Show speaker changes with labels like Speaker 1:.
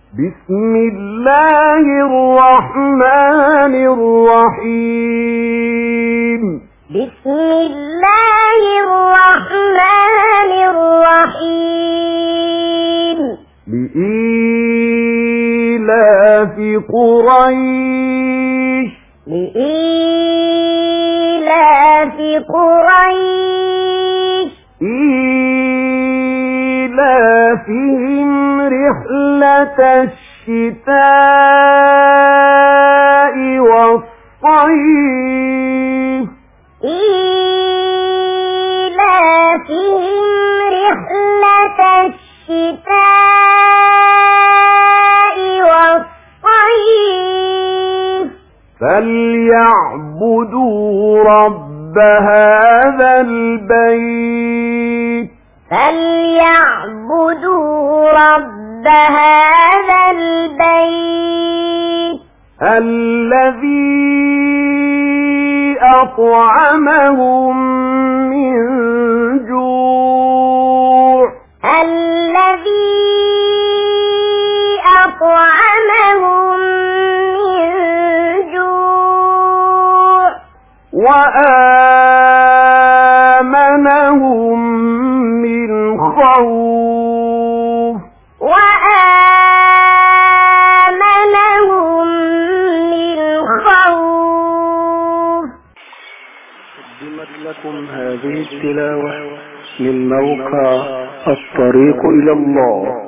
Speaker 1: بسم الله الرحمن الرحيم.
Speaker 2: بسم الله الرحمن الرحيم.
Speaker 1: لإيلاف قريش.
Speaker 2: لإيلاف قريش.
Speaker 1: إيلافهم رحلة الشتاء والصيف.
Speaker 2: إيلافهم رحلة الشتاء والصيف.
Speaker 1: فليعبدوا رب هذا البيت.
Speaker 2: فليعبدوا رب هذا البيت
Speaker 1: الذي أطعمهم من جوع.
Speaker 2: الذي أطعمهم من جوع
Speaker 1: وآمنهم من خوف.
Speaker 2: وآمنهم من خوف.
Speaker 3: قدمت لكم هذه التلاوة من موقع الطريق إلى الله.